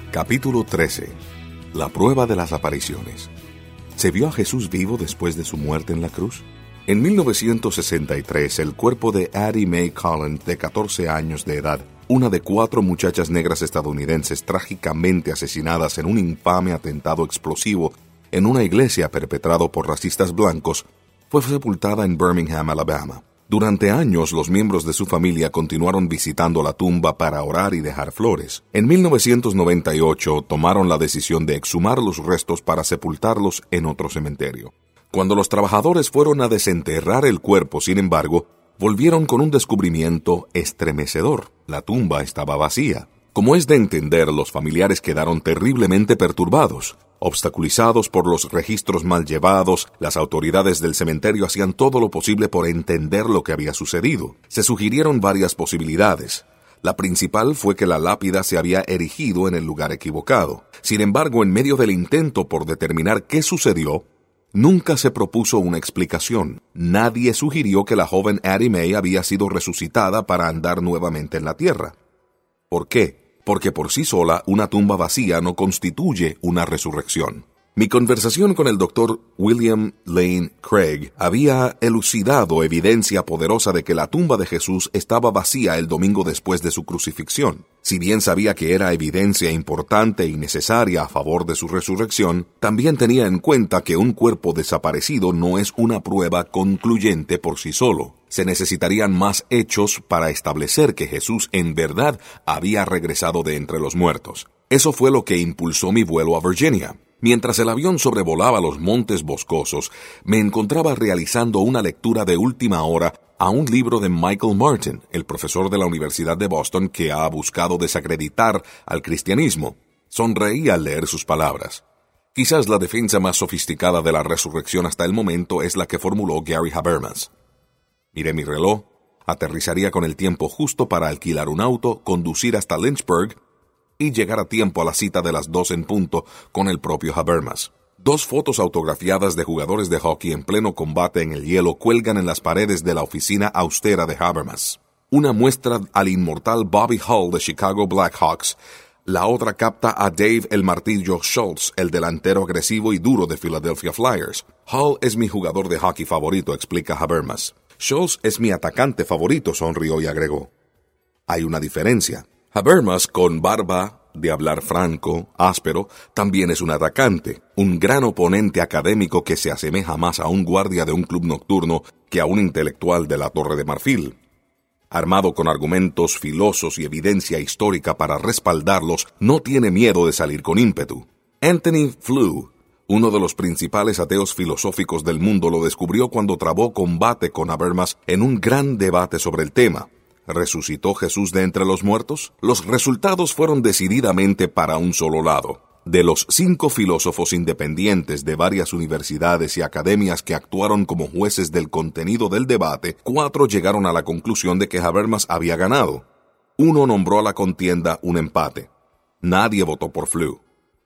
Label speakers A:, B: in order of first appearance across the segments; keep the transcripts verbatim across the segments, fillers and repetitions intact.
A: Capítulo trece. La prueba de las apariciones. ¿Se vio a Jesús vivo después de su muerte en la cruz? En mil novecientos sesenta y tres, el cuerpo de Addie Mae Collins, de catorce años de edad, una de cuatro muchachas negras estadounidenses trágicamente asesinadas en un infame atentado explosivo en una iglesia perpetrado por racistas blancos, fue sepultada en Birmingham, Alabama. Durante años, los miembros de su familia continuaron visitando la tumba para orar y dejar flores. En mil novecientos noventa y ocho, tomaron la decisión de exhumar los restos para sepultarlos en otro cementerio. Cuando los trabajadores fueron a desenterrar el cuerpo, sin embargo, volvieron con un descubrimiento estremecedor. La tumba estaba vacía. Como es de entender, los familiares quedaron terriblemente perturbados. Obstaculizados por los registros mal llevados, las autoridades del cementerio hacían todo lo posible por entender lo que había sucedido. Se sugirieron varias posibilidades. La principal fue que la lápida se había erigido en el lugar equivocado. Sin embargo, en medio del intento por determinar qué sucedió, nunca se propuso una explicación. Nadie sugirió que la joven Addie Mae había sido resucitada para andar nuevamente en la tierra. ¿Por qué? Porque por sí sola una tumba vacía no constituye una resurrección. Mi conversación con el doctor William Lane Craig había elucidado evidencia poderosa de que la tumba de Jesús estaba vacía el domingo después de su crucifixión. Si bien sabía que era evidencia importante y necesaria a favor de su resurrección, también tenía en cuenta que un cuerpo desaparecido no es una prueba concluyente por sí solo. Se necesitarían más hechos para establecer que Jesús en verdad había regresado de entre los muertos. Eso fue lo que impulsó mi vuelo a Virginia. Mientras el avión sobrevolaba los montes boscosos, me encontraba realizando una lectura de última hora a un libro de Michael Martin, el profesor de la Universidad de Boston que ha buscado desacreditar al cristianismo. Sonreí al leer sus palabras. Quizás la defensa más sofisticada de la resurrección hasta el momento es la que formuló Gary Habermas. Miré mi reloj, aterrizaría con el tiempo justo para alquilar un auto, conducir hasta Lynchburg y llegar a tiempo a la cita de las dos en punto con el propio Habermas. Dos fotos autografiadas de jugadores de hockey en pleno combate en el hielo cuelgan en las paredes de la oficina austera de Habermas. Una muestra al inmortal Bobby Hull de Chicago Blackhawks. La otra capta a Dave el Martillo Schultz, el delantero agresivo y duro de Philadelphia Flyers. Hull es mi jugador de hockey favorito, explica Habermas. Schultz es mi atacante favorito, sonrió y agregó. Hay una diferencia. Habermas, con barba, de hablar franco, áspero, también es un atacante, un gran oponente académico que se asemeja más a un guardia de un club nocturno que a un intelectual de la Torre de Marfil. Armado con argumentos filosos y evidencia histórica para respaldarlos, no tiene miedo de salir con ímpetu. Anthony Flew, uno de los principales ateos filosóficos del mundo, lo descubrió cuando trabó combate con Habermas en un gran debate sobre el tema. ¿Resucitó Jesús de entre los muertos? Los resultados fueron decididamente para un solo lado. De los cinco filósofos independientes de varias universidades y academias que actuaron como jueces del contenido del debate, cuatro llegaron a la conclusión de que Habermas había ganado. Uno nombró a la contienda un empate. Nadie votó por Flew.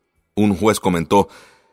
A: Un juez comentó: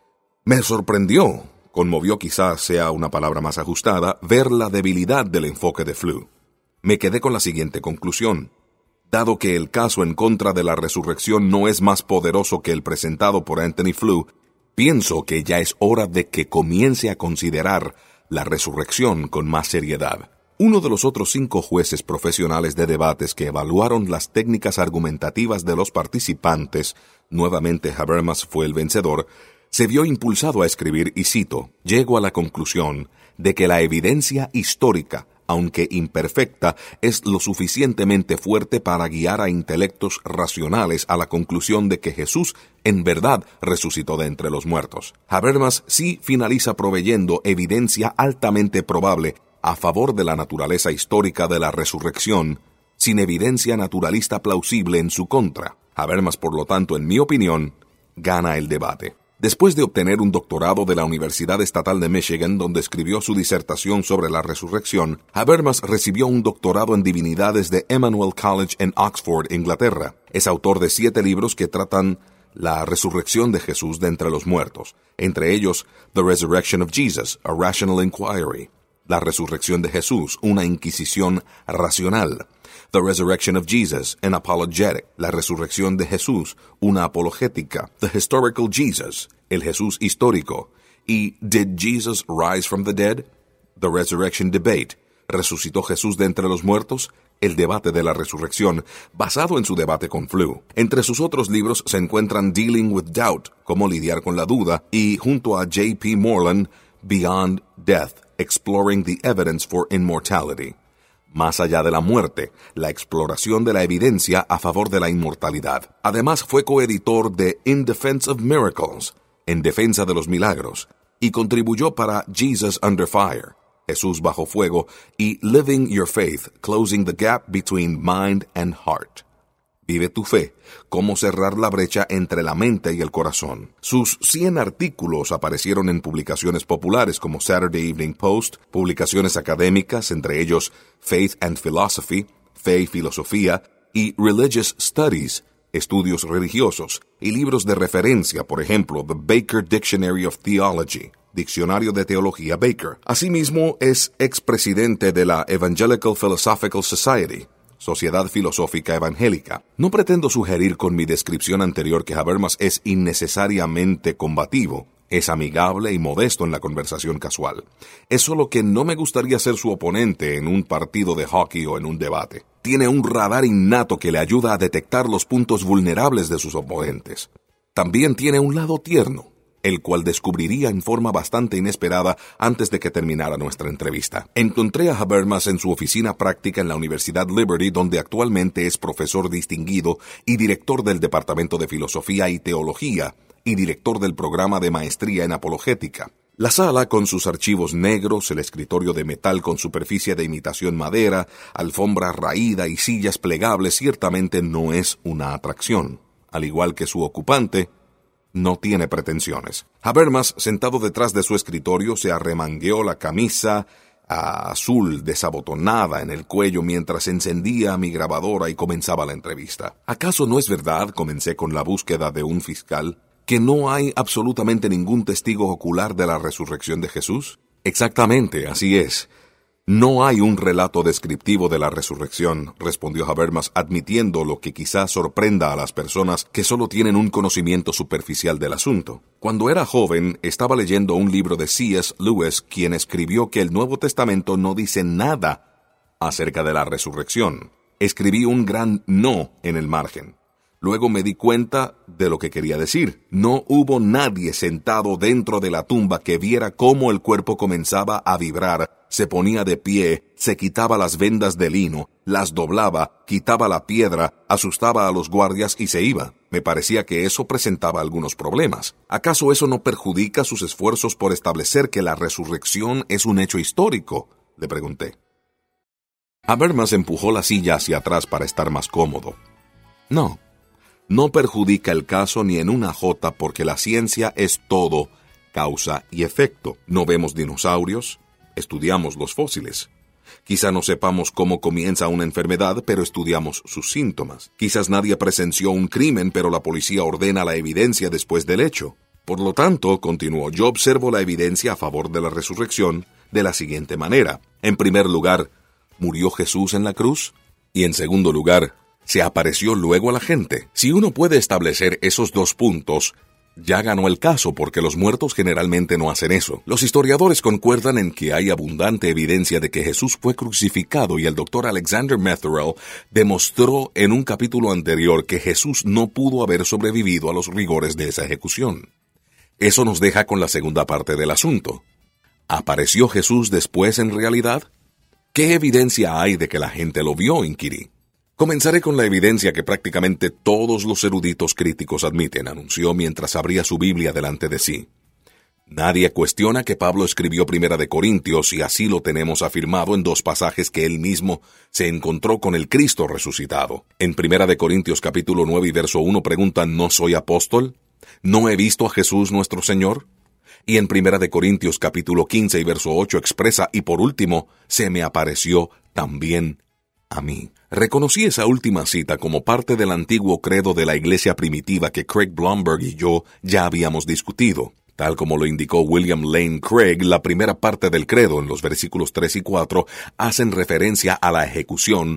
A: «Me sorprendió, conmovió quizás sea una palabra más ajustada, ver la debilidad del enfoque de Flew. Me quedé con la siguiente conclusión. Dado que el caso en contra de la resurrección no es más poderoso que el presentado por Anthony Flew, pienso que ya es hora de que comience a considerar la resurrección con más seriedad». Uno de los otros cinco jueces profesionales de debates que evaluaron las técnicas argumentativas de los participantes, nuevamente Habermas fue el vencedor, se vio impulsado a escribir, y cito, «Llego a la conclusión de que la evidencia histórica, aunque imperfecta, es lo suficientemente fuerte para guiar a intelectos racionales a la conclusión de que Jesús en verdad resucitó de entre los muertos». Habermas sí finaliza proveyendo evidencia altamente probable a favor de la naturaleza histórica de la resurrección, sin evidencia naturalista plausible en su contra. Habermas, por lo tanto, en mi opinión, gana el debate. Después de obtener un doctorado de la Universidad Estatal de Michigan, donde escribió su disertación sobre la resurrección, Habermas recibió un doctorado en divinidades de Emmanuel College en Oxford, Inglaterra. Es autor de siete libros que tratan la resurrección de Jesús de entre los muertos, entre ellos The Resurrection of Jesus, A Rational Inquiry, La resurrección de Jesús, una inquisición racional, The Resurrection of Jesus, an Apologetic, la resurrección de Jesús, una apologética. The Historical Jesus, el Jesús histórico. Y Did Jesus Rise from the Dead? The Resurrection Debate, ¿resucitó Jesús de entre los muertos? El debate de la resurrección, basado en su debate con Flew. Entre sus otros libros se encuentran Dealing with Doubt, cómo lidiar con la duda, y junto a J P Moreland, Beyond Death, Exploring the Evidence for Immortality. Más allá de la muerte, la exploración de la evidencia a favor de la inmortalidad. Además fue coeditor de In Defense of Miracles, En defensa de los milagros, y contribuyó para Jesus Under Fire, Jesús bajo fuego, y Living Your Faith, Closing the Gap Between Mind and Heart. Vive tu fe, cómo cerrar la brecha entre la mente y el corazón. Sus cien artículos aparecieron en publicaciones populares como Saturday Evening Post, publicaciones académicas, entre ellos Faith and Philosophy, Fe y Filosofía, y Religious Studies, estudios religiosos, y libros de referencia, por ejemplo, The Baker Dictionary of Theology, Diccionario de Teología Baker. Asimismo, es expresidente de la Evangelical Philosophical Society, Sociedad Filosófica Evangélica. No pretendo sugerir con mi descripción anterior que Habermas es innecesariamente combativo. Es amigable y modesto en la conversación casual. Es solo que no me gustaría ser su oponente en un partido de hockey o en un debate. Tiene un radar innato que le ayuda a detectar los puntos vulnerables de sus oponentes. También tiene un lado tierno, el cual descubriría en forma bastante inesperada antes de que terminara nuestra entrevista. Encontré a Habermas en su oficina práctica en la Universidad Liberty, donde actualmente es profesor distinguido y director del Departamento de Filosofía y Teología, y director del programa de maestría en apologética. La sala, con sus archivos negros, el escritorio de metal con superficie de imitación madera, alfombra raída y sillas plegables, ciertamente no es una atracción. Al igual que su ocupante, no tiene pretensiones. Habermas, sentado detrás de su escritorio, se arremangueó la camisa azul desabotonada en el cuello mientras encendía mi grabadora y comenzaba la entrevista. ¿Acaso no es verdad, comencé con la búsqueda de un fiscal, que no hay absolutamente ningún testigo ocular de la resurrección de Jesús? Exactamente, así es. No hay un relato descriptivo de la resurrección, respondió Habermas, admitiendo lo que quizás sorprenda a las personas que solo tienen un conocimiento superficial del asunto. Cuando era joven, estaba leyendo un libro de C S Lewis, quien escribió que el Nuevo Testamento no dice nada acerca de la resurrección. Escribí un gran no en el margen. Luego me di cuenta de lo que quería decir. No hubo nadie sentado dentro de la tumba que viera cómo el cuerpo comenzaba a vibrar, se ponía de pie, se quitaba las vendas de lino, las doblaba, quitaba la piedra, asustaba a los guardias y se iba. Me parecía que eso presentaba algunos problemas. ¿Acaso eso no perjudica sus esfuerzos por establecer que la resurrección es un hecho histórico?, le pregunté. Habermas empujó la silla hacia atrás para estar más cómodo. No. No perjudica el caso ni en una jota porque la ciencia es todo causa y efecto. No vemos dinosaurios, estudiamos los fósiles. Quizá no sepamos cómo comienza una enfermedad, pero estudiamos sus síntomas. Quizás nadie presenció un crimen, pero la policía ordena la evidencia después del hecho. Por lo tanto, continuó, yo observo la evidencia a favor de la resurrección de la siguiente manera. En primer lugar, ¿murió Jesús en la cruz? Y en segundo lugar, ¿se apareció luego a la gente? Si uno puede establecer esos dos puntos, ya ganó el caso porque los muertos generalmente no hacen eso. Los historiadores concuerdan en que hay abundante evidencia de que Jesús fue crucificado y el doctor Alexander Metherell demostró en un capítulo anterior que Jesús no pudo haber sobrevivido a los rigores de esa ejecución. Eso nos deja con la segunda parte del asunto. ¿Apareció Jesús después en realidad? ¿Qué evidencia hay de que la gente lo vio? Inquirí. Comenzaré con la evidencia que prácticamente todos los eruditos críticos admiten, anunció mientras abría su Biblia delante de sí. Nadie cuestiona que Pablo escribió Primera de Corintios y así lo tenemos afirmado en dos pasajes que él mismo se encontró con el Cristo resucitado. En Primera de Corintios capítulo nueve y verso uno preguntan, ¿no soy apóstol? ¿No he visto a Jesús nuestro Señor? Y en Primera de Corintios capítulo quince y verso ocho expresa, y por último, se me apareció también a mí. Reconocí esa última cita como parte del antiguo credo de la iglesia primitiva que Craig Blomberg y yo ya habíamos discutido. Tal como lo indicó William Lane Craig, la primera parte del credo, en los versículos tres y cuatro, hacen referencia a la ejecución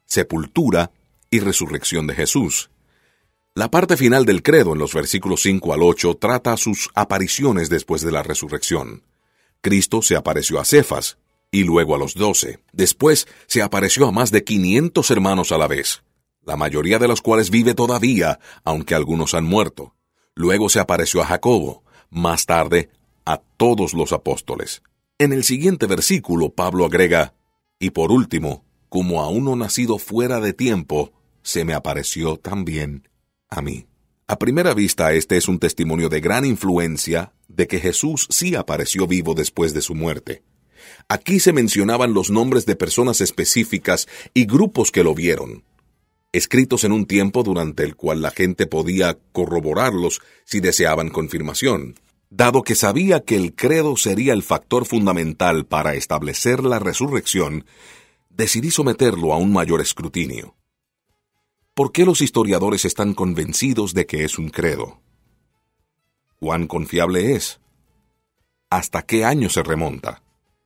A: sepultura y resurrección de Jesús. La parte final del credo, en los versículos cinco al ocho, trata sus apariciones después de la resurrección. Cristo se apareció a Cefas, y luego a los doce. Después se apareció a más de quinientos hermanos a la vez, la mayoría de los cuales vive todavía, aunque algunos han muerto. Luego se apareció a Jacobo, más tarde a todos los apóstoles. En el siguiente versículo, Pablo agrega, y por último, como a uno nacido fuera de tiempo, se me apareció también a mí. A primera vista, este es un testimonio de gran influencia de que Jesús sí apareció vivo después de su muerte. Aquí se mencionaban los nombres de personas específicas y grupos que lo vieron, escritos en un tiempo durante el cual la gente podía corroborarlos si deseaban confirmación. Dado que sabía que el credo sería el factor fundamental para establecer la resurrección, decidí someterlo a un mayor escrutinio. ¿Por qué los historiadores están convencidos de que es un credo? ¿Cuán confiable es? ¿Hasta qué año se remonta?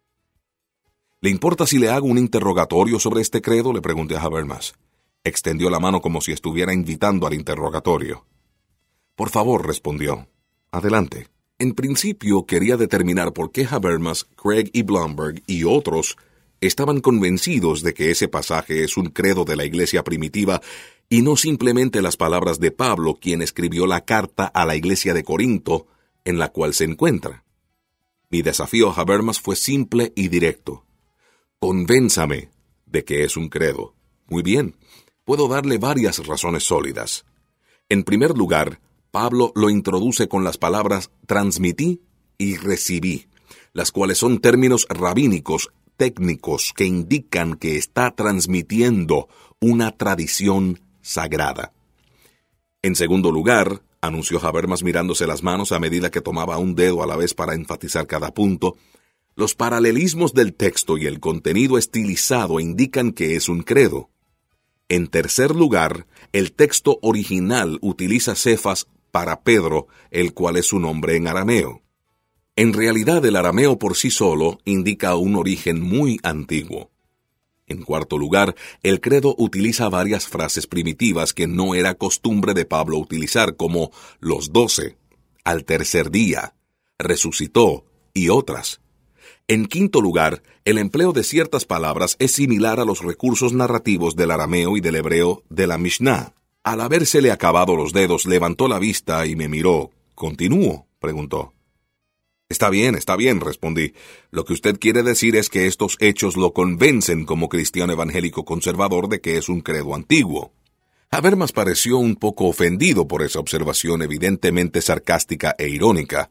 A: ¿Le importa si le hago un interrogatorio sobre este credo?, le pregunté a Habermas. Extendió la mano como si estuviera invitando al interrogatorio. Por favor, respondió. Adelante. En principio quería determinar por qué Habermas, Craig y Blomberg y otros estaban convencidos de que ese pasaje es un credo de la iglesia primitiva y no simplemente las palabras de Pablo, quien escribió la carta a la iglesia de Corinto, en la cual se encuentra. Mi desafío a Habermas fue simple y directo. Convénzame de que es un credo. Muy bien, puedo darle varias razones sólidas. En primer lugar, Pablo lo introduce con las palabras transmití y recibí, las cuales son términos rabínicos técnicos que indican que está transmitiendo una tradición sagrada. En segundo lugar, anunció Habermas mirándose las manos a medida que tomaba un dedo a la vez para enfatizar cada punto, los paralelismos del texto y el contenido estilizado indican que es un credo. En tercer lugar, el texto original utiliza Cefas para Pedro, el cual es su nombre en arameo. En realidad, el arameo por sí solo indica un origen muy antiguo. En cuarto lugar, el credo utiliza varias frases primitivas que no era costumbre de Pablo utilizar, como los doce, al tercer día, resucitó y otras. En quinto lugar, el empleo de ciertas palabras es similar a los recursos narrativos del arameo y del hebreo de la Mishnah. Al habérsele acabado los dedos, levantó la vista y me miró. ¿Continúo?, preguntó. Está bien, está bien, respondí. Lo que usted quiere decir es que estos hechos lo convencen como cristiano evangélico conservador de que es un credo antiguo. Habermas pareció un poco ofendido por esa observación evidentemente sarcástica e irónica.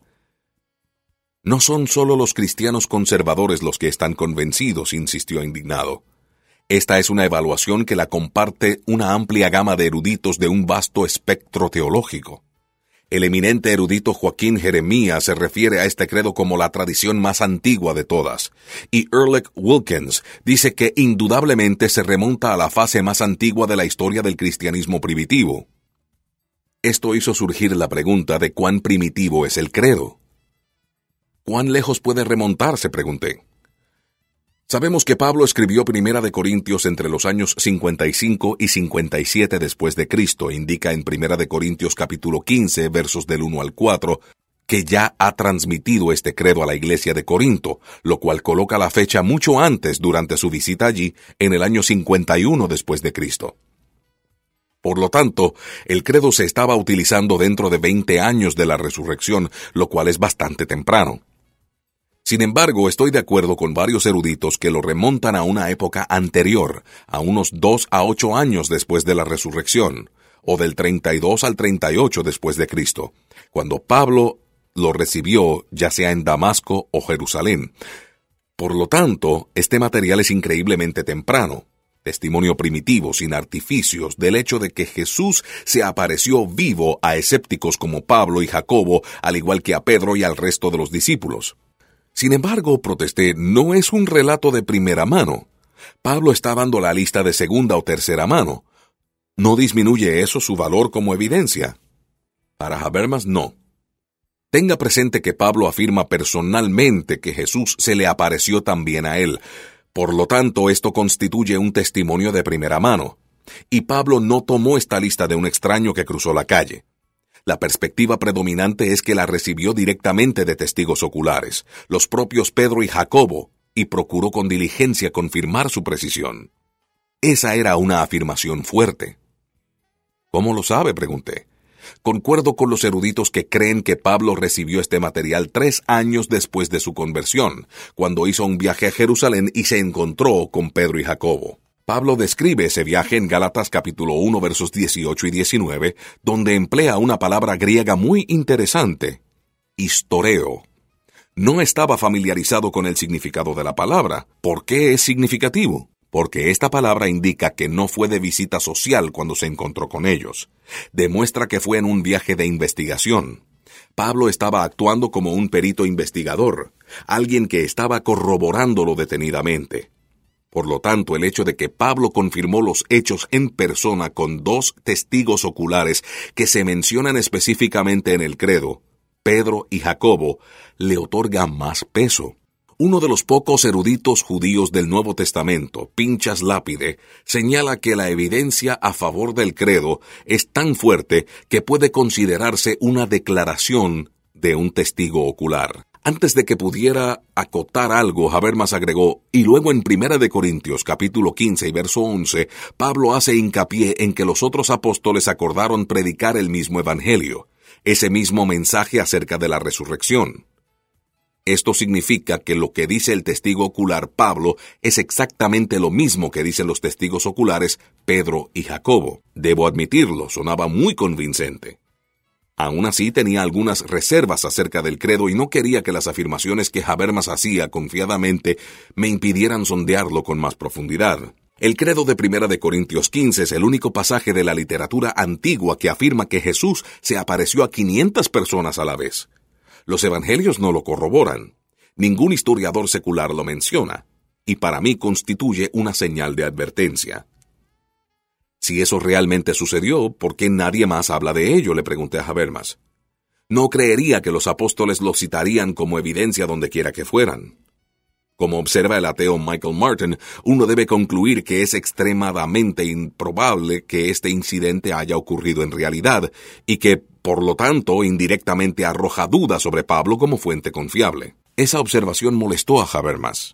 A: No son solo los cristianos conservadores los que están convencidos, insistió indignado. Esta es una evaluación que la comparte una amplia gama de eruditos de un vasto espectro teológico. El eminente erudito Joaquín Jeremías se refiere a este credo como la tradición más antigua de todas, y Ehrlich Wilkins dice que indudablemente se remonta a la fase más antigua de la historia del cristianismo primitivo. Esto hizo surgir la pregunta de cuán primitivo es el credo. ¿Cuán lejos puede remontarse?, pregunté. Sabemos que Pablo escribió Primera de Corintios entre los años cincuenta y cinco y cincuenta y siete después de Cristo, indica en Primera de Corintios capítulo quince, versos del uno al cuatro, que ya ha transmitido este credo a la iglesia de Corinto, lo cual coloca la fecha mucho antes durante su visita allí, en el año cincuenta y uno después de Cristo. Por lo tanto, el credo se estaba utilizando dentro de veinte años de la resurrección, lo cual es bastante temprano. Sin embargo, estoy de acuerdo con varios eruditos que lo remontan a una época anterior, a unos dos a ocho años después de la resurrección, o del treinta y dos al treinta y ocho después de Cristo, cuando Pablo lo recibió ya sea en Damasco o Jerusalén. Por lo tanto, este material es increíblemente temprano, testimonio primitivo, sin artificios, del hecho de que Jesús se apareció vivo a escépticos como Pablo y Jacobo, al igual que a Pedro y al resto de los discípulos. Sin embargo, protesté, no es un relato de primera mano. Pablo está dando la lista de segunda o tercera mano. ¿No disminuye eso su valor como evidencia? Para Habermas, no. Tenga presente que Pablo afirma personalmente que Jesús se le apareció también a él. Por lo tanto, esto constituye un testimonio de primera mano. Y Pablo no tomó esta lista de un extraño que cruzó la calle. La perspectiva predominante es que la recibió directamente de testigos oculares, los propios Pedro y Jacobo, y procuró con diligencia confirmar su precisión. Esa era una afirmación fuerte. ¿Cómo lo sabe?, pregunté. Concuerdo con los eruditos que creen que Pablo recibió este material tres años después de su conversión, cuando hizo un viaje a Jerusalén y se encontró con Pedro y Jacobo. Pablo describe ese viaje en Gálatas capítulo uno versos dieciocho y diecinueve, donde emplea una palabra griega muy interesante, historeo. No estaba familiarizado con el significado de la palabra. ¿Por qué es significativo? Porque esta palabra indica que no fue de visita social cuando se encontró con ellos. Demuestra que fue en un viaje de investigación. Pablo estaba actuando como un perito investigador, alguien que estaba corroborándolo detenidamente. Por lo tanto, el hecho de que Pablo confirmó los hechos en persona con dos testigos oculares que se mencionan específicamente en el credo, Pedro y Jacobo, le otorga más peso. Uno de los pocos eruditos judíos del Nuevo Testamento, Pinchas Lápide, señala que la evidencia a favor del credo es tan fuerte que puede considerarse una declaración de un testigo ocular. Antes de que pudiera acotar algo, Habermas agregó, y luego en Primera de Corintios, capítulo quince y verso once, Pablo hace hincapié en que los otros apóstoles acordaron predicar el mismo evangelio, ese mismo mensaje acerca de la resurrección. Esto significa que lo que dice el testigo ocular Pablo es exactamente lo mismo que dicen los testigos oculares Pedro y Jacobo. Debo admitirlo, sonaba muy convincente. Aún así tenía algunas reservas acerca del credo y no quería que las afirmaciones que Habermas hacía confiadamente me impidieran sondearlo con más profundidad. El credo de Primera de Corintios quince es el único pasaje de la literatura antigua que afirma que Jesús se apareció a quinientas personas a la vez. Los evangelios no lo corroboran. Ningún historiador secular lo menciona, y para mí constituye una señal de advertencia. Si eso realmente sucedió, ¿por qué nadie más habla de ello?, le pregunté a Habermas. No creería que los apóstoles lo citarían como evidencia donde quiera que fueran. Como observa el ateo Michael Martin, uno debe concluir que es extremadamente improbable que este incidente haya ocurrido en realidad, y que, por lo tanto, indirectamente arroja dudas sobre Pablo como fuente confiable. Esa observación molestó a Habermas.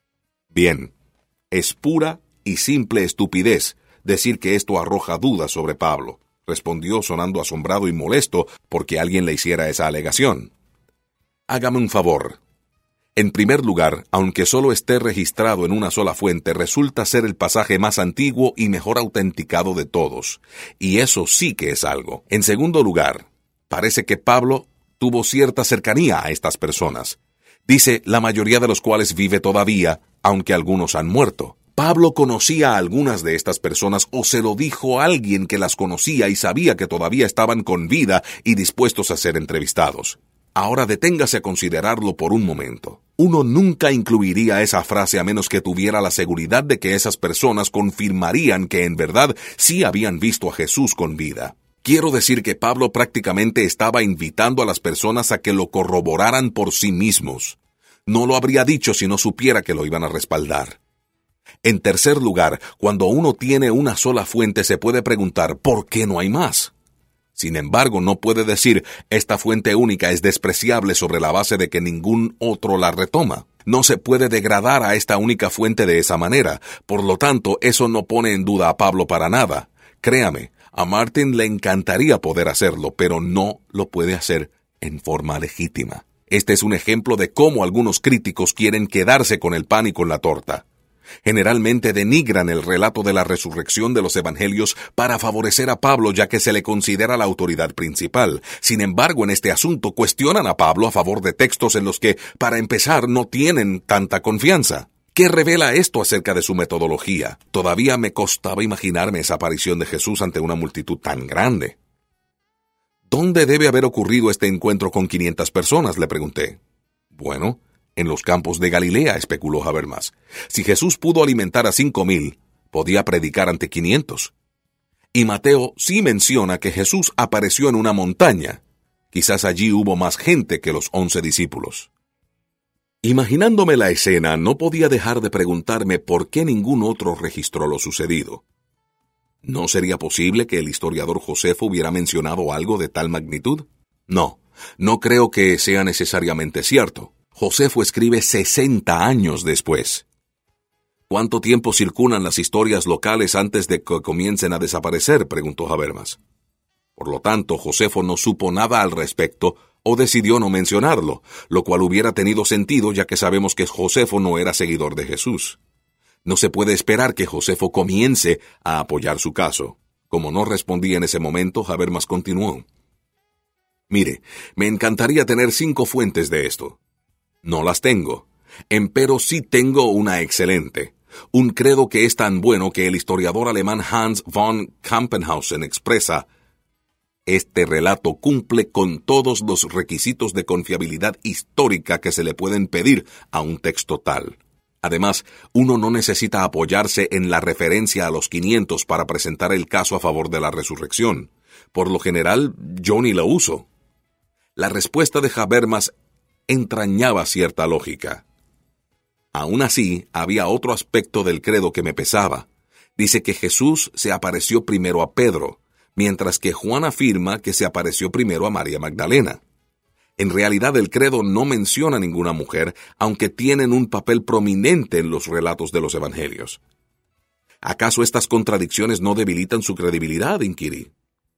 A: Bien, es pura y simple estupidez decir que esto arroja dudas sobre Pablo, respondió sonando asombrado y molesto porque alguien le hiciera esa alegación. Hágame un favor. En primer lugar, aunque solo esté registrado en una sola fuente, resulta ser el pasaje más antiguo y mejor autenticado de todos, y eso sí que es algo. En segundo lugar, parece que Pablo tuvo cierta cercanía a estas personas. Dice, la mayoría de los cuales vive todavía, aunque algunos han muerto. Pablo conocía a algunas de estas personas o se lo dijo a alguien que las conocía y sabía que todavía estaban con vida y dispuestos a ser entrevistados. Ahora deténgase a considerarlo por un momento. Uno nunca incluiría esa frase a menos que tuviera la seguridad de que esas personas confirmarían que en verdad sí habían visto a Jesús con vida. Quiero decir que Pablo prácticamente estaba invitando a las personas a que lo corroboraran por sí mismos. No lo habría dicho si no supiera que lo iban a respaldar. En tercer lugar, cuando uno tiene una sola fuente se puede preguntar ¿por qué no hay más? Sin embargo, no puede decir esta fuente única es despreciable sobre la base de que ningún otro la retoma. No se puede degradar a esta única fuente de esa manera. Por lo tanto, eso no pone en duda a Pablo para nada. Créame, a Martin le encantaría poder hacerlo, pero no lo puede hacer en forma legítima. Este es un ejemplo de cómo algunos críticos quieren quedarse con el pan y con la torta. Generalmente denigran el relato de la resurrección de los evangelios para favorecer a Pablo ya que se le considera la autoridad principal. Sin embargo, en este asunto cuestionan a Pablo a favor de textos en los que, para empezar, no tienen tanta confianza. ¿Qué revela esto acerca de su metodología? Todavía me costaba imaginarme esa aparición de Jesús ante una multitud tan grande. ¿Dónde debe haber ocurrido este encuentro con quinientas personas?, le pregunté. Bueno, en los campos de Galilea, especuló Habermas. Si Jesús pudo alimentar a cinco mil, podía predicar ante quinientos. Y Mateo sí menciona que Jesús apareció en una montaña. Quizás allí hubo más gente que los once discípulos. Imaginándome la escena, no podía dejar de preguntarme por qué ningún otro registró lo sucedido. ¿No sería posible que el historiador Josefo hubiera mencionado algo de tal magnitud? No, no creo que sea necesariamente cierto. Josefo escribe sesenta años después. ¿Cuánto tiempo circulan las historias locales antes de que comiencen a desaparecer?, preguntó Habermas. Por lo tanto, Josefo no supo nada al respecto o decidió no mencionarlo, lo cual hubiera tenido sentido ya que sabemos que Josefo no era seguidor de Jesús. No se puede esperar que Josefo comience a apoyar su caso. Como no respondí en ese momento, Habermas continuó. Mire, me encantaría tener cinco fuentes de esto. No las tengo, empero sí tengo una excelente. Un credo que es tan bueno que el historiador alemán Hans von Campenhausen expresa: este relato cumple con todos los requisitos de confiabilidad histórica que se le pueden pedir a un texto tal. Además, uno no necesita apoyarse en la referencia a los quinientos para presentar el caso a favor de la resurrección. Por lo general, yo ni lo uso. La respuesta de Habermas entrañaba cierta lógica. Aún así, había otro aspecto del credo que me pesaba. Dice que Jesús se apareció primero a Pedro, mientras que Juan afirma que se apareció primero a María Magdalena. En realidad, el credo no menciona ninguna mujer, aunque tienen un papel prominente en los relatos de los evangelios. ¿Acaso estas contradicciones no debilitan su credibilidad?, inquirí.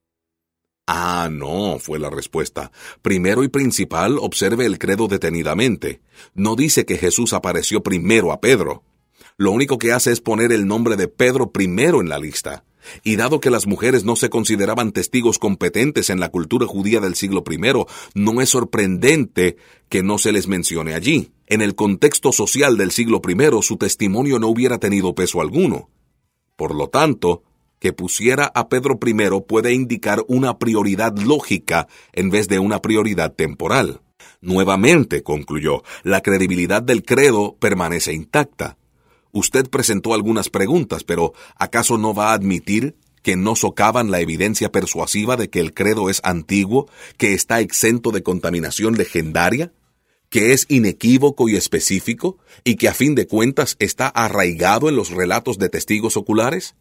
A: Ah, no, fue la respuesta. Primero y principal, observe el credo detenidamente. No dice que Jesús apareció primero a Pedro. Lo único que hace es poner el nombre de Pedro primero en la lista. Y dado que las mujeres no se consideraban testigos competentes en la cultura judía del siglo primero, no es sorprendente que no se les mencione allí. En el contexto social del siglo primero, su testimonio no hubiera tenido peso alguno. Por lo tanto, que pusiera a Pedro primero puede indicar una prioridad lógica en vez de una prioridad temporal. Nuevamente, concluyó, la credibilidad del credo permanece intacta. Usted presentó algunas preguntas, pero ¿acaso no va a admitir que no socavan la evidencia persuasiva de que el credo es antiguo, que está exento de contaminación legendaria, que es inequívoco y específico, y que a fin de cuentas está arraigado en los relatos de testigos oculares?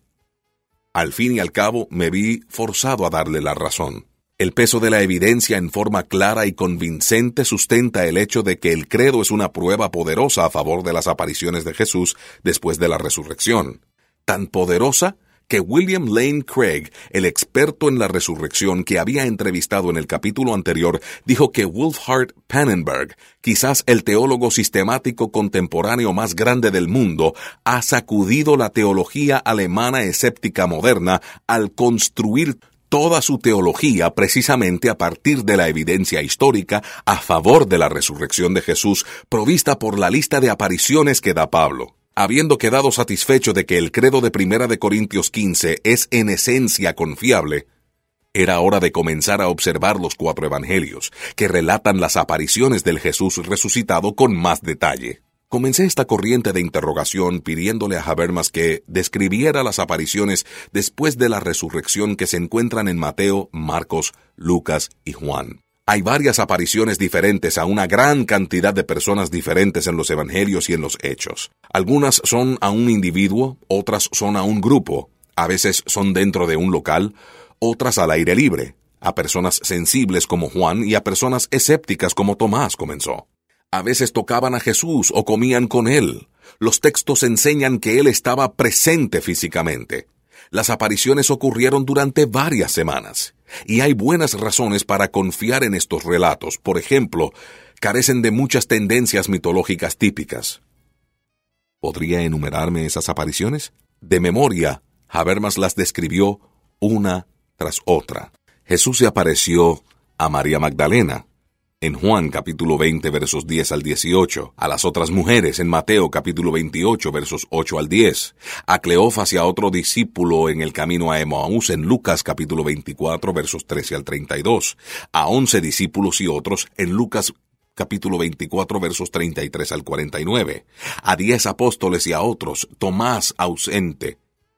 A: Al fin y al cabo, me vi forzado a darle la razón. El peso de la evidencia en forma clara y convincente sustenta el hecho de que el credo es una prueba poderosa a favor de las apariciones de Jesús después de la resurrección. Tan poderosa que William Lane Craig, el experto en la resurrección que había entrevistado en el capítulo anterior, dijo que Wolfhart Pannenberg, quizás el teólogo sistemático contemporáneo más grande del mundo, ha sacudido la teología alemana escéptica moderna al construir toda su teología precisamente a partir de la evidencia histórica a favor de la resurrección de Jesús provista por la lista de apariciones que da Pablo. Habiendo quedado satisfecho de que el credo de Primera de Corintios quince es en esencia confiable, era hora de comenzar a observar los cuatro evangelios, que relatan las apariciones del Jesús resucitado con más detalle. Comencé esta corriente de interrogación pidiéndole a Habermas que describiera las apariciones después de la resurrección que se encuentran en Mateo, Marcos, Lucas y Juan. Hay varias apariciones diferentes a una gran cantidad de personas diferentes en los evangelios y en los hechos. Algunas son a un individuo, otras son a un grupo, a veces son dentro de un local, otras al aire libre, a personas sensibles como Juan y a personas escépticas como Tomás comenzó. A veces tocaban a Jesús o comían con él. Los textos enseñan que él estaba presente físicamente. Las apariciones ocurrieron durante varias semanas. Y hay buenas razones para confiar en estos relatos. Por ejemplo, carecen de muchas tendencias mitológicas típicas. ¿Podría enumerarme esas apariciones? De memoria, Habermas las describió una tras otra. Jesús se apareció a María Magdalena en Juan capítulo veinte versos diez al dieciocho, a las otras mujeres en Mateo capítulo veintiocho versos ocho al diez, a Cleofas y a otro discípulo en el camino a Emaús en Lucas capítulo veinticuatro versos trece al treinta y dos, a once discípulos y otros en Lucas capítulo veinticuatro versos treinta y tres al cuarenta y nueve, a diez apóstoles y a otros, Tomás ausente,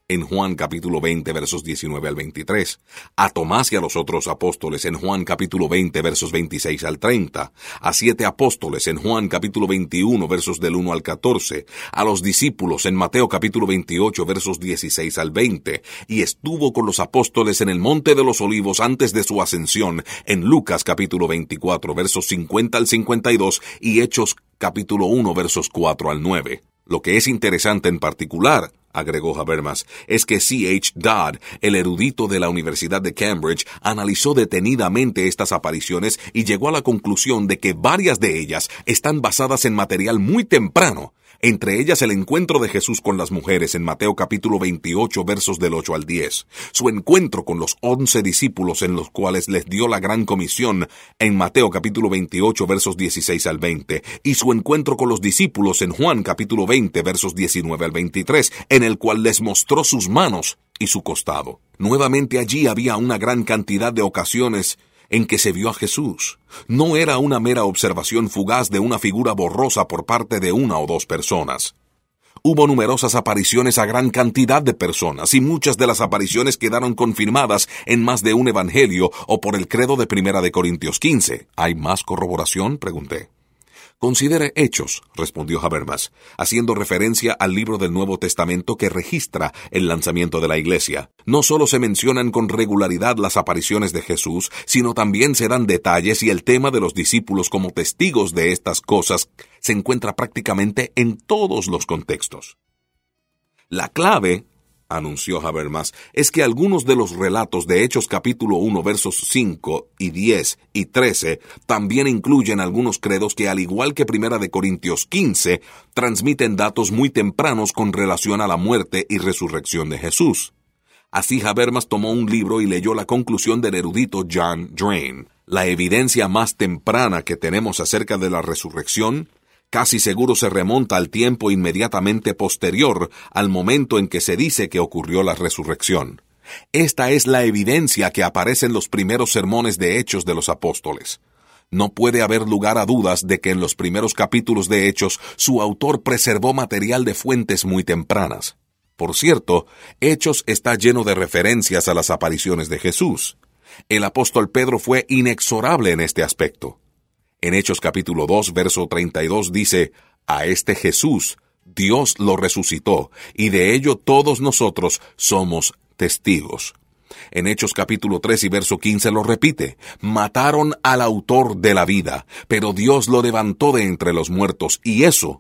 A: en Juan capítulo veinte, versos diecinueve al veintitrés, a Tomás y a los otros apóstoles en Juan capítulo veinte, versos veintiséis al treinta, a siete apóstoles en Juan capítulo veintiuno, versos del uno al catorce, a los discípulos en Mateo capítulo veintiocho, versos dieciséis al veinte, y estuvo con los apóstoles en el Monte de los Olivos antes de su ascensión en Lucas capítulo veinticuatro, versos cincuenta al cincuenta y dos, y Hechos capítulo uno, versos cuatro al nueve. Lo que es interesante en particular, agregó Habermas, es que C H Dodd, el erudito de la Universidad de Cambridge, analizó detenidamente estas apariciones y llegó a la conclusión de que varias de ellas están basadas en material muy temprano, entre ellas el encuentro de Jesús con las mujeres en Mateo capítulo veintiocho, versos del ocho al diez, su encuentro con los once discípulos en los cuales les dio la gran comisión en Mateo capítulo veintiocho, versos dieciséis al veinte, y su encuentro con los discípulos en Juan capítulo veinte, versos diecinueve al veintitrés, en el cual les mostró sus manos y su costado. Nuevamente allí había una gran cantidad de ocasiones en que se vio a Jesús. No era una mera observación fugaz de una figura borrosa por parte de una o dos personas. Hubo numerosas apariciones a gran cantidad de personas, y muchas de las apariciones quedaron confirmadas en más de un evangelio o por el credo de Primera de Corintios quince. ¿Hay más corroboración?, pregunté. Considere Hechos, respondió Habermas, haciendo referencia al libro del Nuevo Testamento que registra el lanzamiento de la Iglesia. No solo se mencionan con regularidad las apariciones de Jesús, sino también se dan detalles y el tema de los discípulos como testigos de estas cosas se encuentra prácticamente en todos los contextos. La clave, anunció Habermas, es que algunos de los relatos de Hechos capítulo uno, versos cinco y diez y trece también incluyen algunos credos que, al igual que Primera de Corintios quince, transmiten datos muy tempranos con relación a la muerte y resurrección de Jesús. Así Habermas tomó un libro y leyó la conclusión del erudito John Drain. La evidencia más temprana que tenemos acerca de la resurrección casi seguro se remonta al tiempo inmediatamente posterior al momento en que se dice que ocurrió la resurrección. Esta es la evidencia que aparece en los primeros sermones de Hechos de los apóstoles. No puede haber lugar a dudas de que en los primeros capítulos de Hechos su autor preservó material de fuentes muy tempranas. Por cierto, Hechos está lleno de referencias a las apariciones de Jesús. El apóstol Pedro fue inexorable en este aspecto. En Hechos capítulo dos, verso treinta y dos dice, «A este Jesús Dios lo resucitó, y de ello todos nosotros somos testigos». En Hechos capítulo tres y verso quince lo repite, «Mataron al autor de la vida, pero Dios lo levantó de entre los muertos, y eso,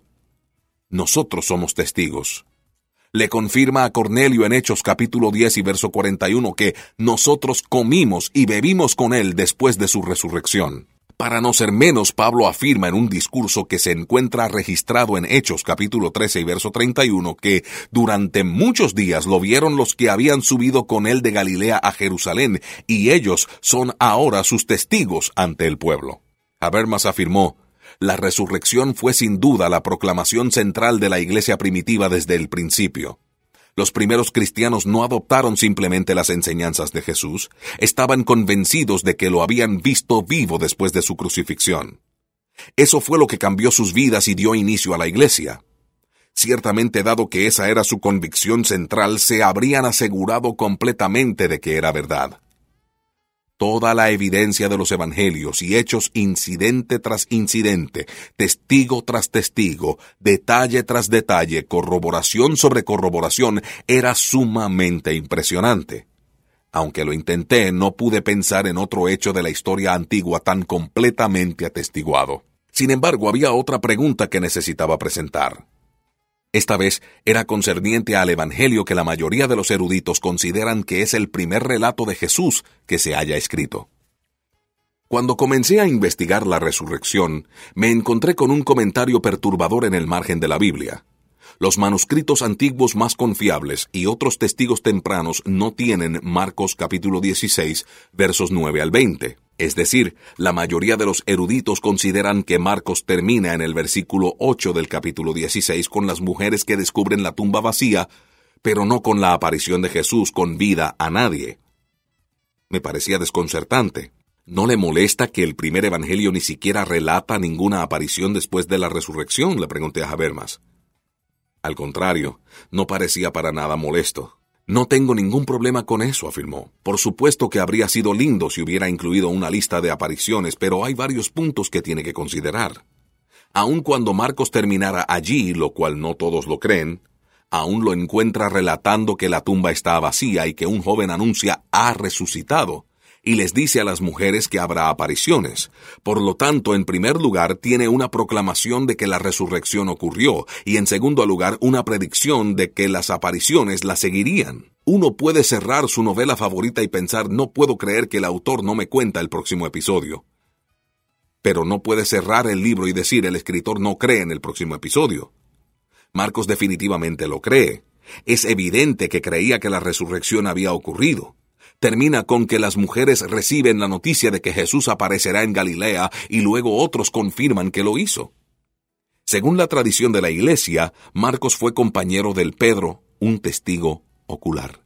A: nosotros somos testigos». Le confirma a Cornelio en Hechos capítulo diez y verso cuarenta y uno que nosotros comimos y bebimos con él después de su resurrección. Para no ser menos, Pablo afirma en un discurso que se encuentra registrado en Hechos capítulo trece y verso treinta y uno que durante muchos días lo vieron los que habían subido con él de Galilea a Jerusalén, y ellos son ahora sus testigos ante el pueblo. Habermas afirmó, la resurrección fue sin duda la proclamación central de la iglesia primitiva desde el principio. Los primeros cristianos no adoptaron simplemente las enseñanzas de Jesús, estaban convencidos de que lo habían visto vivo después de su crucifixión. Eso fue lo que cambió sus vidas y dio inicio a la iglesia. Ciertamente, dado que esa era su convicción central, se habrían asegurado completamente de que era verdad. Toda la evidencia de los evangelios y hechos incidente tras incidente, testigo tras testigo, detalle tras detalle, corroboración sobre corroboración, era sumamente impresionante. Aunque lo intenté, no pude pensar en otro hecho de la historia antigua tan completamente atestiguado. Sin embargo, había otra pregunta que necesitaba presentar. Esta vez era concerniente al Evangelio que la mayoría de los eruditos consideran que es el primer relato de Jesús que se haya escrito. Cuando comencé a investigar la resurrección, me encontré con un comentario perturbador en el margen de la Biblia. Los manuscritos antiguos más confiables y otros testigos tempranos no tienen Marcos capítulo dieciséis, versos nueve al veinte. Es decir, la mayoría de los eruditos consideran que Marcos termina en el versículo ocho del capítulo dieciséis con las mujeres que descubren la tumba vacía, pero no con la aparición de Jesús con vida a nadie. Me parecía desconcertante. ¿No le molesta que el primer evangelio ni siquiera relata ninguna aparición después de la resurrección?, le pregunté a Habermas. Al contrario, no parecía para nada molesto. No tengo ningún problema con eso, afirmó. Por supuesto que habría sido lindo si hubiera incluido una lista de apariciones, pero hay varios puntos que tiene que considerar. Aun cuando Marcos terminara allí, lo cual no todos lo creen, aún lo encuentra relatando que la tumba está vacía y que un joven anuncia ha resucitado, y les dice a las mujeres que habrá apariciones. Por lo tanto, en primer lugar, tiene una proclamación de que la resurrección ocurrió, y en segundo lugar, una predicción de que las apariciones la seguirían. Uno puede cerrar su novela favorita y pensar, no puedo creer que el autor no me cuenta el próximo episodio. Pero no puede cerrar el libro y decir, el escritor no cree en el próximo episodio. Marcos definitivamente lo cree. Es evidente que creía que la resurrección había ocurrido. Termina con que las mujeres reciben la noticia de que Jesús aparecerá en Galilea y luego otros confirman que lo hizo. Según la tradición de la Iglesia, Marcos fue compañero del Pedro, un testigo ocular.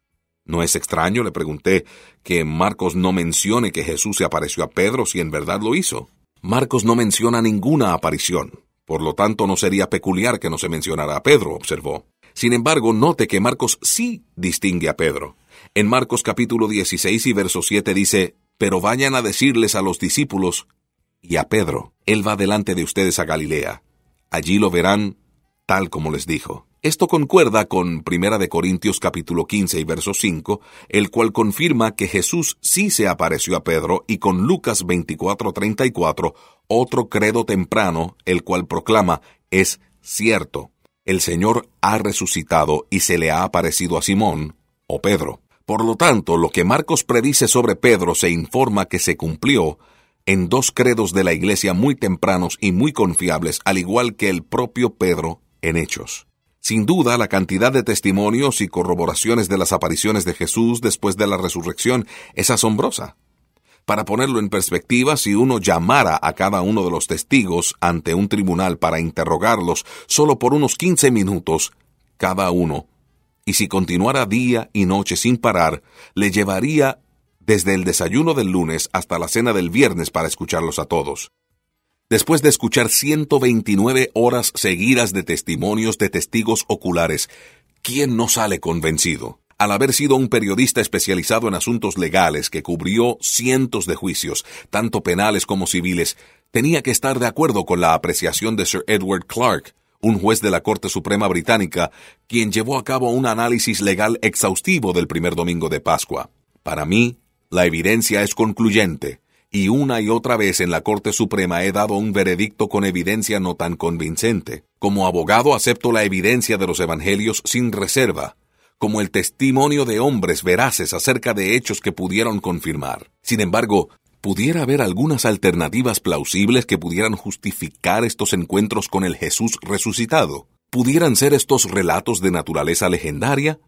A: ¿No es extraño, le pregunté, que Marcos no mencione que Jesús se apareció a Pedro si en verdad lo hizo? Marcos no menciona ninguna aparición. Por lo tanto, no sería peculiar que no se mencionara a Pedro, observó. Sin embargo, note que Marcos sí distingue a Pedro. En Marcos capítulo dieciséis y verso siete dice, «Pero vayan a decirles a los discípulos y a Pedro, él va delante de ustedes a Galilea. Allí lo verán tal como les dijo». Esto concuerda con Primera de Corintios capítulo quince y verso cinco, el cual confirma que Jesús sí se apareció a Pedro, y con Lucas veinticuatro treinta y cuatro, otro credo temprano, el cual proclama, es cierto, el Señor ha resucitado y se le ha aparecido a Simón, o Pedro. Por lo tanto, lo que Marcos predice sobre Pedro se informa que se cumplió en dos credos de la Iglesia muy tempranos y muy confiables, al igual que el propio Pedro en Hechos. Sin duda, la cantidad de testimonios y corroboraciones de las apariciones de Jesús después de la resurrección es asombrosa. Para ponerlo en perspectiva, si uno llamara a cada uno de los testigos ante un tribunal para interrogarlos solo por unos quince minutos, cada uno, y si continuara día y noche sin parar, le llevaría desde el desayuno del lunes hasta la cena del viernes para escucharlos a todos. Después de escuchar ciento veintinueve horas seguidas de testimonios de testigos oculares, ¿quién no sale convencido? Al haber sido un periodista especializado en asuntos legales que cubrió cientos de juicios, tanto penales como civiles, tenía que estar de acuerdo con la apreciación de Sir Edward Clarke, un juez de la Corte Suprema Británica, quien llevó a cabo un análisis legal exhaustivo del primer domingo de Pascua. Para mí, la evidencia es concluyente, y una y otra vez en la Corte Suprema he dado un veredicto con evidencia no tan convincente. Como abogado acepto la evidencia de los evangelios sin reserva, como el testimonio de hombres veraces acerca de hechos que pudieron confirmar. Sin embargo, ¿pudiera haber algunas alternativas plausibles que pudieran justificar estos encuentros con el Jesús resucitado? ¿Pudieran ser estos relatos de naturaleza legendaria?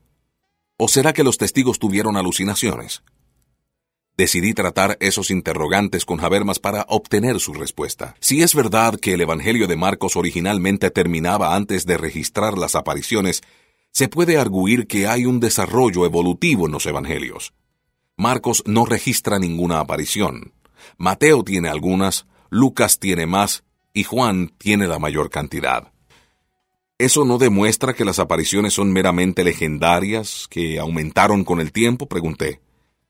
A: ¿O será que los testigos tuvieron alucinaciones? Decidí tratar esos interrogantes con Habermas para obtener su respuesta. Si es verdad que el Evangelio de Marcos originalmente terminaba antes de registrar las apariciones, se puede arguir que hay un desarrollo evolutivo en los Evangelios. Marcos no registra ninguna aparición. Mateo tiene algunas, Lucas tiene más, y Juan tiene la mayor cantidad. ¿Eso no demuestra que las apariciones son meramente legendarias, que aumentaron con el tiempo?, pregunté.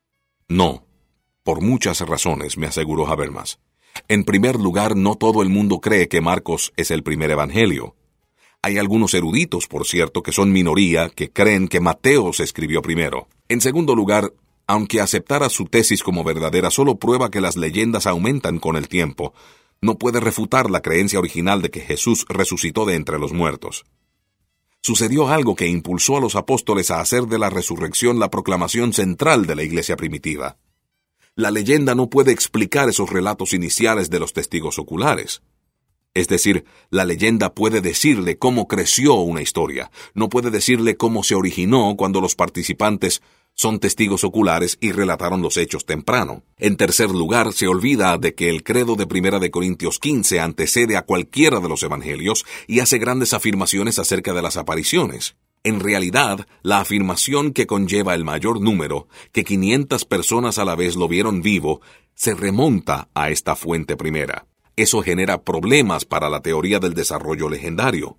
A: No. Por muchas razones, me aseguró Habermas. En primer lugar, no todo el mundo cree que Marcos es el primer evangelio. Hay algunos eruditos, por cierto, que son minoría, que creen que Mateo se escribió primero. En segundo lugar, aunque aceptara su tesis como verdadera, solo prueba que las leyendas aumentan con el tiempo. No puede refutar la creencia original de que Jesús resucitó de entre los muertos. Sucedió algo que impulsó a los apóstoles a hacer de la resurrección la proclamación central de la iglesia primitiva. La leyenda no puede explicar esos relatos iniciales de los testigos oculares. Es decir, la leyenda puede decirle cómo creció una historia, no puede decirle cómo se originó cuando los participantes son testigos oculares y relataron los hechos temprano. En tercer lugar, se olvida de que el credo de Primera de Corintios quince antecede a cualquiera de los evangelios y hace grandes afirmaciones acerca de las apariciones. En realidad, la afirmación que conlleva el mayor número, que quinientas personas a la vez lo vieron vivo, se remonta a esta fuente primera. Eso genera problemas para la teoría del desarrollo legendario.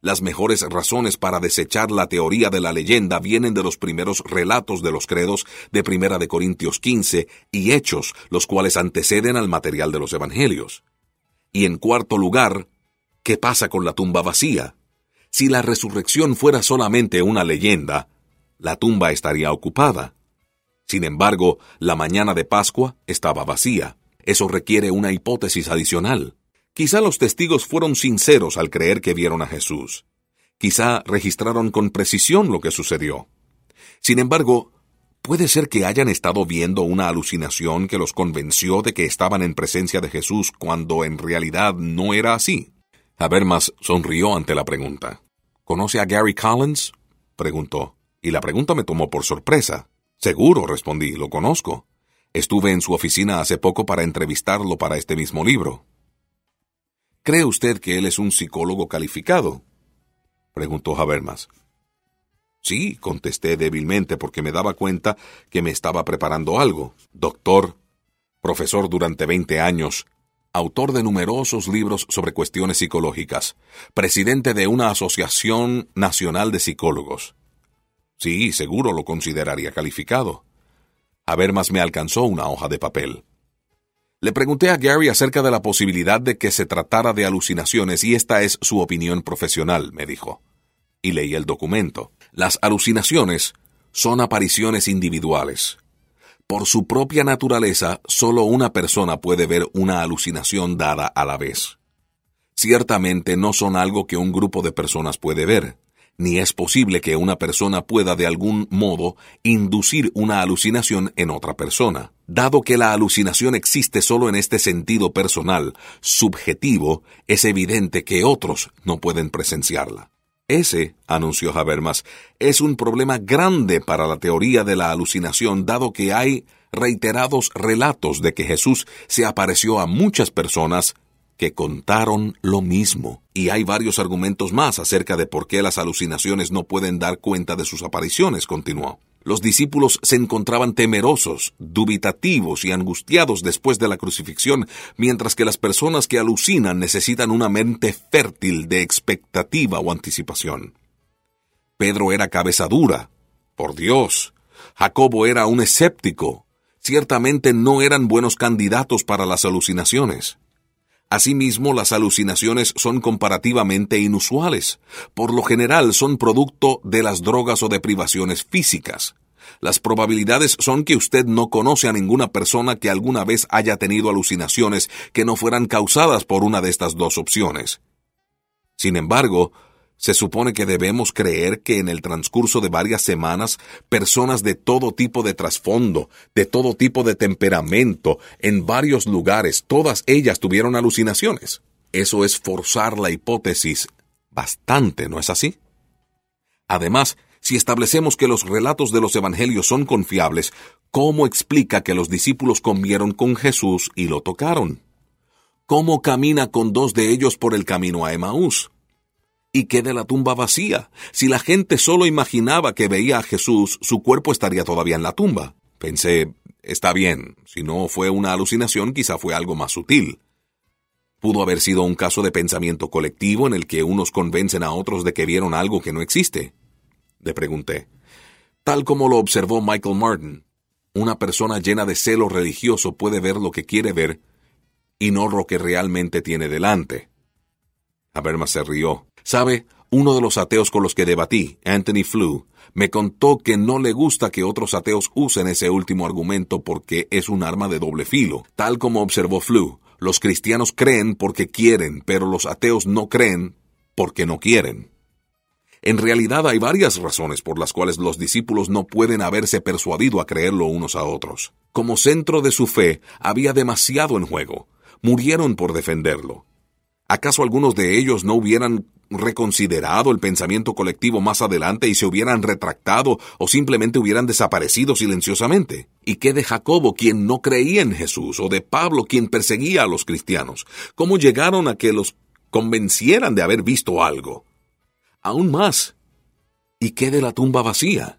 A: Las mejores razones para desechar la teoría de la leyenda vienen de los primeros relatos de los credos de Primera de Corintios quince y Hechos, los cuales anteceden al material de los evangelios. Y en cuarto lugar, ¿qué pasa con la tumba vacía? Si la resurrección fuera solamente una leyenda, la tumba estaría ocupada. Sin embargo, la mañana de Pascua estaba vacía. Eso requiere una hipótesis adicional. Quizá los testigos fueron sinceros al creer que vieron a Jesús. Quizá registraron con precisión lo que sucedió. Sin embargo, puede ser que hayan estado viendo una alucinación que los convenció de que estaban en presencia de Jesús cuando en realidad no era así. Habermas sonrió ante la pregunta. ¿Conoce a Gary Collins?, preguntó, y la pregunta me tomó por sorpresa. Seguro, respondí, lo conozco. Estuve en su oficina hace poco para entrevistarlo para este mismo libro. ¿Cree usted que él es un psicólogo calificado?, preguntó Habermas. Sí, contesté débilmente porque me daba cuenta que me estaba preparando algo. Doctor, profesor durante veinte años, autor de numerosos libros sobre cuestiones psicológicas, presidente de una asociación nacional de psicólogos. Sí, seguro lo consideraría calificado. Habermas me alcanzó una hoja de papel. Le pregunté a Gary acerca de la posibilidad de que se tratara de alucinaciones y esta es su opinión profesional, me dijo. Y leí el documento. Las alucinaciones son apariciones individuales. Por su propia naturaleza, solo una persona puede ver una alucinación dada a la vez. Ciertamente no son algo que un grupo de personas puede ver, ni es posible que una persona pueda de algún modo inducir una alucinación en otra persona. Dado que la alucinación existe solo en este sentido personal, subjetivo, es evidente que otros no pueden presenciarla. Ese, anunció Habermas, es un problema grande para la teoría de la alucinación, dado que hay reiterados relatos de que Jesús se apareció a muchas personas que contaron lo mismo. Y hay varios argumentos más acerca de por qué las alucinaciones no pueden dar cuenta de sus apariciones, continuó. Los discípulos se encontraban temerosos, dubitativos y angustiados después de la crucifixión, mientras que las personas que alucinan necesitan una mente fértil de expectativa o anticipación. Pedro era cabeza dura. Por Dios. Jacobo era un escéptico. Ciertamente no eran buenos candidatos para las alucinaciones. Asimismo, las alucinaciones son comparativamente inusuales. Por lo general son producto de las drogas o de privaciones físicas. Las probabilidades son que usted no conoce a ninguna persona que alguna vez haya tenido alucinaciones que no fueran causadas por una de estas dos opciones. Sin embargo, se supone que debemos creer que en el transcurso de varias semanas, personas de todo tipo de trasfondo, de todo tipo de temperamento, en varios lugares, todas ellas tuvieron alucinaciones. Eso es forzar la hipótesis bastante, ¿no es así? Además, si establecemos que los relatos de los evangelios son confiables, ¿cómo explica que los discípulos comieron con Jesús y lo tocaron? ¿Cómo camina con dos de ellos por el camino a Emaús? ¿Y qué de la tumba vacía? Si la gente solo imaginaba que veía a Jesús, su cuerpo estaría todavía en la tumba. Pensé, está bien, si no fue una alucinación, quizá fue algo más sutil. Pudo haber sido un caso de pensamiento colectivo en el que unos convencen a otros de que vieron algo que no existe. Le pregunté, tal como lo observó Michael Martin, una persona llena de celo religioso puede ver lo que quiere ver y no lo que realmente tiene delante. Habermas se rió. ¿Sabe? Uno de los ateos con los que debatí, Anthony Flew, me contó que no le gusta que otros ateos usen ese último argumento porque es un arma de doble filo. Tal como observó Flew, los cristianos creen porque quieren, pero los ateos no creen porque no quieren. En realidad hay varias razones por las cuales los discípulos no pueden haberse persuadido a creerlo unos a otros. Como centro de su fe, había demasiado en juego. Murieron por defenderlo. ¿Acaso algunos de ellos no hubieran reconsiderado el pensamiento colectivo más adelante y se hubieran retractado o simplemente hubieran desaparecido silenciosamente? ¿Y qué de Jacobo, quien no creía en Jesús, o de Pablo, quien perseguía a los cristianos? ¿Cómo llegaron a que los convencieran de haber visto algo? Aún más, ¿y qué de la tumba vacía?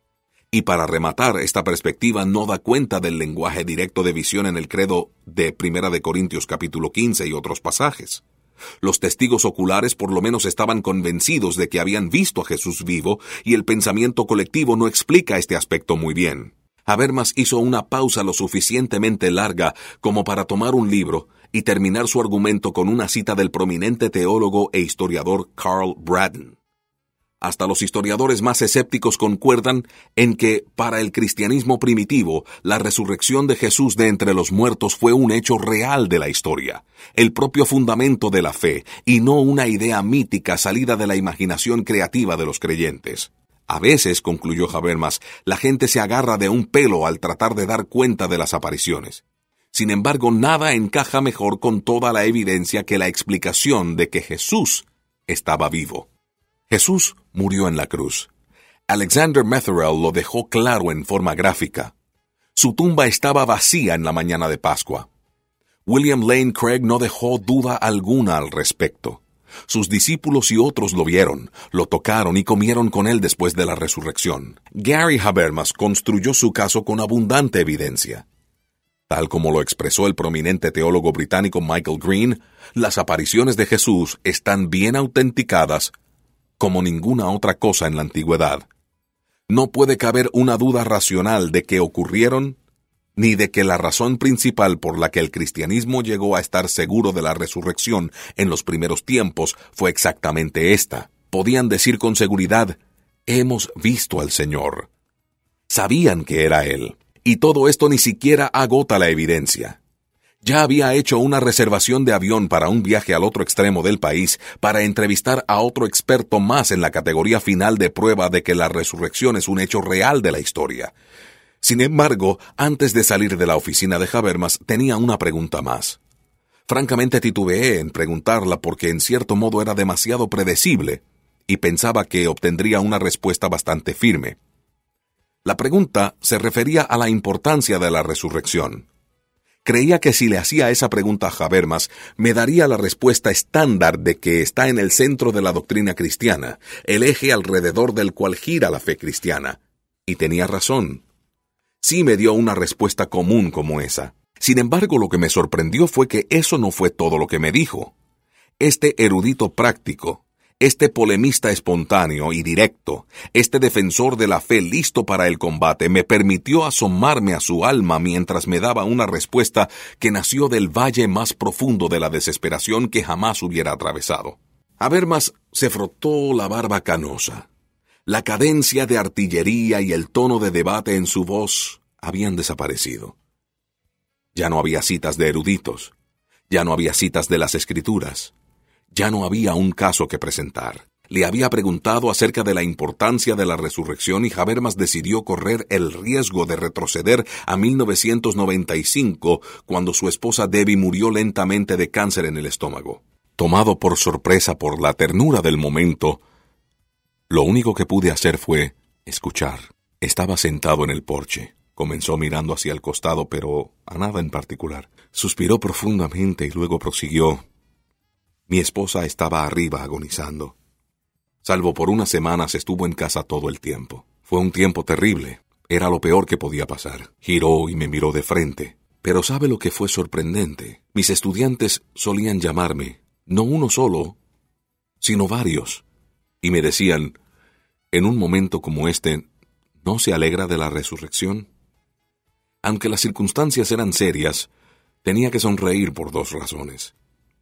A: Y para rematar, esta perspectiva no da cuenta del lenguaje directo de visión en el credo de Primera de Corintios capítulo quince y otros pasajes. Los testigos oculares por lo menos estaban convencidos de que habían visto a Jesús vivo, y el pensamiento colectivo no explica este aspecto muy bien. Habermas hizo una pausa lo suficientemente larga como para tomar un libro y terminar su argumento con una cita del prominente teólogo e historiador Carl Braden. Hasta los historiadores más escépticos concuerdan en que, para el cristianismo primitivo, la resurrección de Jesús de entre los muertos fue un hecho real de la historia, el propio fundamento de la fe, y no una idea mítica salida de la imaginación creativa de los creyentes. A veces, concluyó Habermas, la gente se agarra de un pelo al tratar de dar cuenta de las apariciones. Sin embargo, nada encaja mejor con toda la evidencia que la explicación de que Jesús estaba vivo. Jesús murió en la cruz. Alexander Metherell lo dejó claro en forma gráfica. Su tumba estaba vacía en la mañana de Pascua. William Lane Craig no dejó duda alguna al respecto. Sus discípulos y otros lo vieron, lo tocaron y comieron con él después de la resurrección. Gary Habermas construyó su caso con abundante evidencia. Tal como lo expresó el prominente teólogo británico Michael Green, las apariciones de Jesús están bien autenticadas como ninguna otra cosa en la antigüedad. No puede caber una duda racional de que ocurrieron, ni de que la razón principal por la que el cristianismo llegó a estar seguro de la resurrección en los primeros tiempos fue exactamente esta. Podían decir con seguridad, hemos visto al Señor. Sabían que era Él, y todo esto ni siquiera agota la evidencia. Ya había hecho una reservación de avión para un viaje al otro extremo del país para entrevistar a otro experto más en la categoría final de prueba de que la resurrección es un hecho real de la historia. Sin embargo, antes de salir de la oficina de Habermas, tenía una pregunta más. Francamente titubeé en preguntarla porque en cierto modo era demasiado predecible y pensaba que obtendría una respuesta bastante firme. La pregunta se refería a la importancia de la resurrección. Creía que si le hacía esa pregunta a Habermas, me daría la respuesta estándar de que está en el centro de la doctrina cristiana, el eje alrededor del cual gira la fe cristiana. Y tenía razón. Sí me dio una respuesta común como esa. Sin embargo, lo que me sorprendió fue que eso no fue todo lo que me dijo. Este erudito práctico, este polemista espontáneo y directo, este defensor de la fe listo para el combate, me permitió asomarme a su alma mientras me daba una respuesta que nació del valle más profundo de la desesperación que jamás hubiera atravesado. Habermas se frotó la barba canosa. La cadencia de artillería y el tono de debate en su voz habían desaparecido. Ya no había citas de eruditos, ya no había citas de las Escrituras. Ya no había un caso que presentar. Le había preguntado acerca de la importancia de la resurrección y Habermas decidió correr el riesgo de retroceder a mil novecientos noventa y cinco, cuando su esposa Debbie murió lentamente de cáncer en el estómago. Tomado por sorpresa por la ternura del momento, lo único que pude hacer fue escuchar. Estaba sentado en el porche. Comenzó mirando hacia el costado, pero a nada en particular. Suspiró profundamente y luego prosiguió. Mi esposa estaba arriba agonizando. Salvo por unas semanas estuvo en casa todo el tiempo. Fue un tiempo terrible. Era lo peor que podía pasar. Giró y me miró de frente. Pero ¿sabe lo que fue sorprendente? Mis estudiantes solían llamarme, no uno solo, sino varios. Y me decían, en un momento como este, ¿no se alegra de la resurrección? Aunque las circunstancias eran serias, tenía que sonreír por dos razones.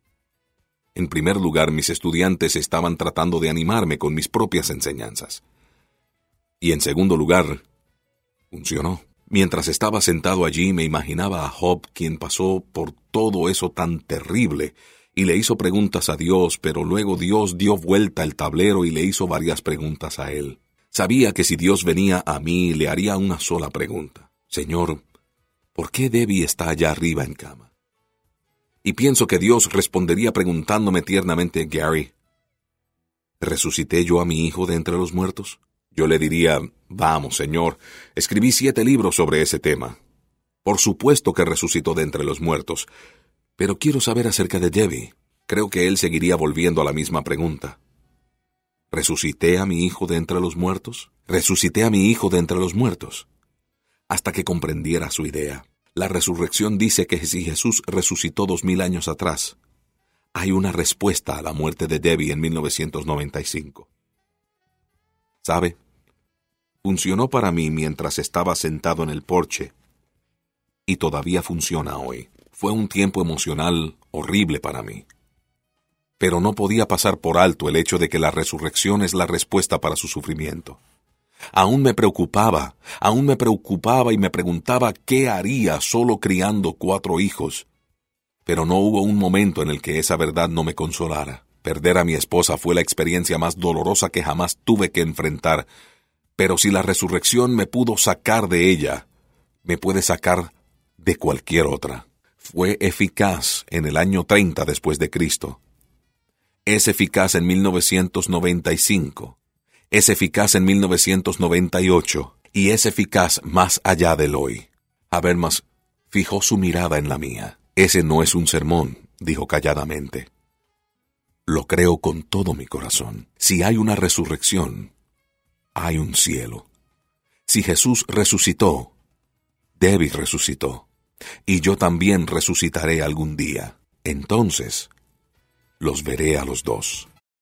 A: En primer lugar, mis estudiantes estaban tratando de animarme con mis propias enseñanzas. Y en segundo lugar, funcionó. Mientras estaba sentado allí, me imaginaba a Job, quien pasó por todo eso tan terrible, y le hizo preguntas a Dios, pero luego Dios dio vuelta el tablero y le hizo varias preguntas a él. Sabía que si Dios venía a mí, le haría una sola pregunta. Señor, ¿por qué Debbie está allá arriba en cama? Y pienso que Dios respondería preguntándome tiernamente, Gary, ¿resucité yo a mi hijo de entre los muertos? Yo le diría, vamos, Señor, escribí siete libros sobre ese tema. Por supuesto que resucitó de entre los muertos, pero quiero saber acerca de Debbie. Creo que él seguiría volviendo a la misma pregunta. ¿Resucité a mi hijo de entre los muertos? ¿Resucité a mi hijo de entre los muertos? Hasta que comprendiera su idea. La resurrección dice que si Jesús resucitó dos mil años atrás, hay una respuesta a la muerte de Debbie en mil novecientos noventa y cinco. ¿Sabe? Funcionó para mí mientras estaba sentado en el porche y todavía funciona hoy. Fue un tiempo emocional horrible para mí. Pero no podía pasar por alto el hecho de que la resurrección es la respuesta para su sufrimiento. Aún me preocupaba, aún me preocupaba y me preguntaba qué haría solo criando cuatro hijos. Pero no hubo un momento en el que esa verdad no me consolara. Perder a mi esposa fue la experiencia más dolorosa que jamás tuve que enfrentar. Pero si la resurrección me pudo sacar de ella, me puede sacar de cualquier otra. Fue eficaz en el año treinta después de Cristo. Es eficaz en mil novecientos noventa y cinco. Es eficaz en mil novecientos noventa y ocho. Y es eficaz más allá del hoy. Habermas fijó su mirada en la mía. Ese no es un sermón, dijo calladamente. Lo creo con todo mi corazón. Si hay una resurrección, hay un cielo. Si Jesús resucitó, Debbie resucitó, y yo también resucitaré algún día. Entonces, los veré a los dos.